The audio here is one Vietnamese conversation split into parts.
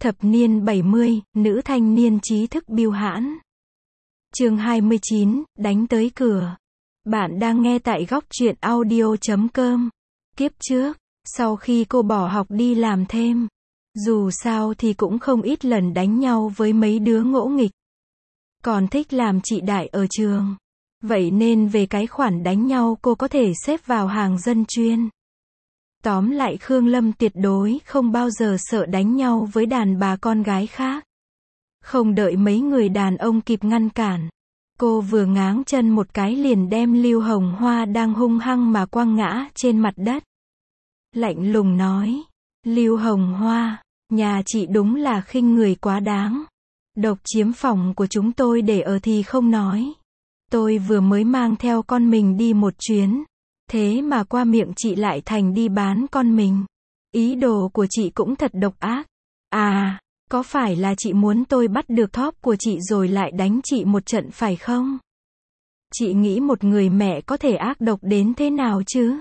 Thập niên 70, nữ thanh niên trí thức bưu hãn. Chương 29, đánh tới cửa. Bạn đang nghe tại góc truyện audio.com. Kiếp trước, sau khi cô bỏ học đi làm thêm, dù sao thì cũng không ít lần đánh nhau với mấy đứa ngỗ nghịch. Còn thích làm chị đại ở trường. Vậy nên về cái khoản đánh nhau cô có thể xếp vào hàng dân chuyên. Tóm lại Khương Lâm tuyệt đối không bao giờ sợ đánh nhau với đàn bà con gái khác. Không đợi mấy người đàn ông kịp ngăn cản, cô vừa ngáng chân một cái liền đem Lưu Hồng Hoa đang hung hăng mà quăng ngã trên mặt đất. Lạnh lùng nói, Lưu Hồng Hoa, nhà chị đúng là khinh người quá đáng. Độc chiếm phòng của chúng tôi để ở thì không nói. Tôi vừa mới mang theo con mình đi một chuyến. Thế mà qua miệng chị lại thành đi bán con mình. Ý đồ của chị cũng thật độc ác. À, có phải là chị muốn tôi bắt được thóp của chị rồi lại đánh chị một trận phải không? Chị nghĩ một người mẹ có thể ác độc đến thế nào chứ?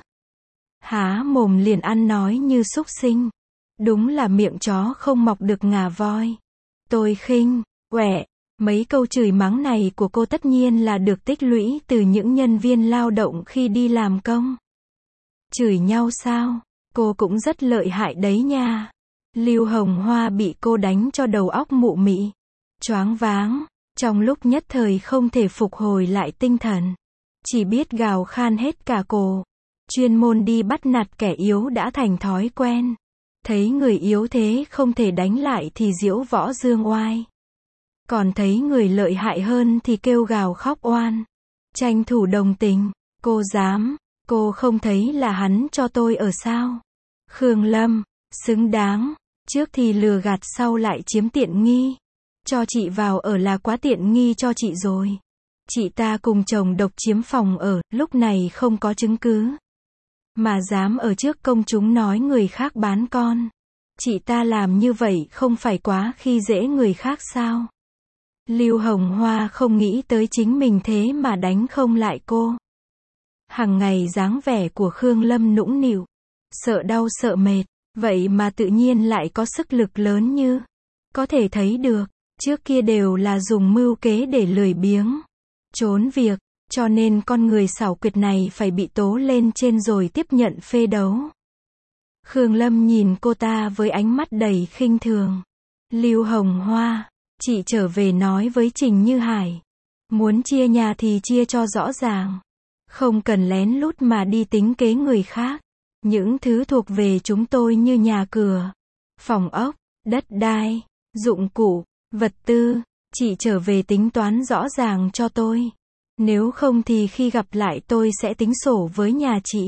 Há mồm liền ăn nói như súc sinh. Đúng là miệng chó không mọc được ngà voi. Tôi khinh, quẹ. Mấy câu chửi mắng này của cô tất nhiên là được tích lũy từ những nhân viên lao động khi đi làm công. Chửi nhau sao? Cô cũng rất lợi hại đấy nha. Lưu Hồng Hoa bị cô đánh cho đầu óc mụ mị, choáng váng, trong lúc nhất thời không thể phục hồi lại tinh thần. Chỉ biết gào khan hết cả cổ. Chuyên môn đi bắt nạt kẻ yếu đã thành thói quen. Thấy người yếu thế không thể đánh lại thì diễu võ dương oai. Còn thấy người lợi hại hơn thì kêu gào khóc oan. Tranh thủ đồng tình. Cô dám. Cô không thấy là hắn cho tôi ở sao? Khương Lâm. Xứng đáng. Trước thì lừa gạt sau lại chiếm tiện nghi. Cho chị vào ở là quá tiện nghi cho chị rồi. Chị ta cùng chồng độc chiếm phòng ở, lúc này không có chứng cứ. Mà dám ở trước công chúng nói người khác bán con. Chị ta làm như vậy không phải quá khi dễ người khác sao? Lưu Hồng Hoa không nghĩ tới chính mình thế mà đánh không lại cô. Hằng ngày dáng vẻ của Khương Lâm nũng nịu, sợ đau sợ mệt, vậy mà tự nhiên lại có sức lực lớn như. Có thể thấy được, trước kia đều là dùng mưu kế để lười biếng, trốn việc, cho nên con người xảo quyệt này phải bị tố lên trên rồi tiếp nhận phê đấu. Khương Lâm nhìn cô ta với ánh mắt đầy khinh thường. Lưu Hồng Hoa, chị trở về nói với Trình Như Hải. Muốn chia nhà thì chia cho rõ ràng. Không cần lén lút mà đi tính kế người khác. Những thứ thuộc về chúng tôi như nhà cửa, phòng ốc, đất đai, dụng cụ, vật tư. Chị trở về tính toán rõ ràng cho tôi. Nếu không thì khi gặp lại tôi sẽ tính sổ với nhà chị.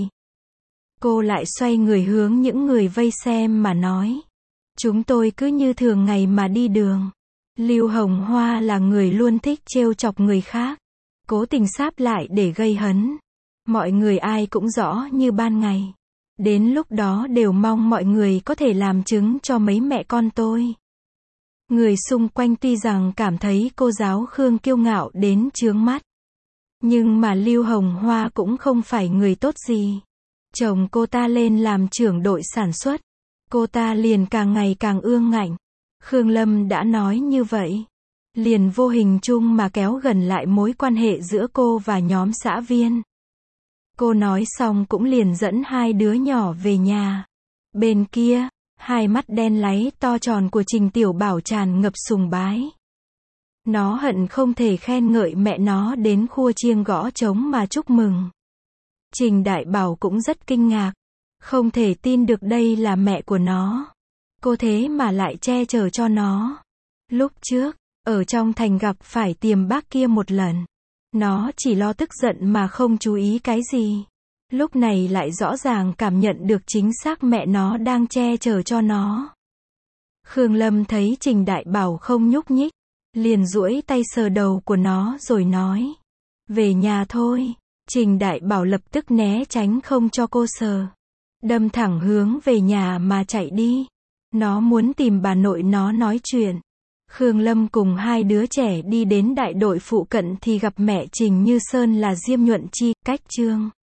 Cô lại xoay người hướng những người vây xem mà nói. Chúng tôi cứ như thường ngày mà đi đường. Lưu Hồng Hoa là người luôn thích trêu chọc người khác, cố tình sáp lại để gây hấn. Mọi người ai cũng rõ như ban ngày. Đến lúc đó đều mong mọi người có thể làm chứng cho mấy mẹ con tôi. Người xung quanh tuy rằng cảm thấy cô giáo Khương kiêu ngạo đến chướng mắt, nhưng mà Lưu Hồng Hoa cũng không phải người tốt gì. Chồng cô ta lên làm trưởng đội sản xuất, cô ta liền càng ngày càng ương ngạnh. Khương Lâm đã nói như vậy, liền vô hình chung mà kéo gần lại mối quan hệ giữa cô và nhóm xã viên. Cô nói xong cũng liền dẫn hai đứa nhỏ về nhà. Bên kia, hai mắt đen láy to tròn của Trình Tiểu Bảo tràn ngập sùng bái. Nó hận không thể khen ngợi mẹ nó đến khua chiêng gõ trống mà chúc mừng. Trình Đại Bảo cũng rất kinh ngạc, không thể tin được đây là mẹ của nó. Cô thế mà lại che chở cho nó. Lúc trước, ở trong thành gặp phải Tiềm bác kia một lần. Nó chỉ lo tức giận mà không chú ý cái gì. Lúc này lại rõ ràng cảm nhận được chính xác mẹ nó đang che chở cho nó. Khương Lâm thấy Trình Đại Bảo không nhúc nhích, liền duỗi tay sờ đầu của nó rồi nói. Về nhà thôi. Trình Đại Bảo lập tức né tránh không cho cô sờ. Đâm thẳng hướng về nhà mà chạy đi. Nó muốn tìm bà nội nó nói chuyện. Khương Lâm cùng hai đứa trẻ đi đến đại đội phụ cận thì gặp mẹ Trình Như Sơn là Diêm Nhuận Chi, cách chương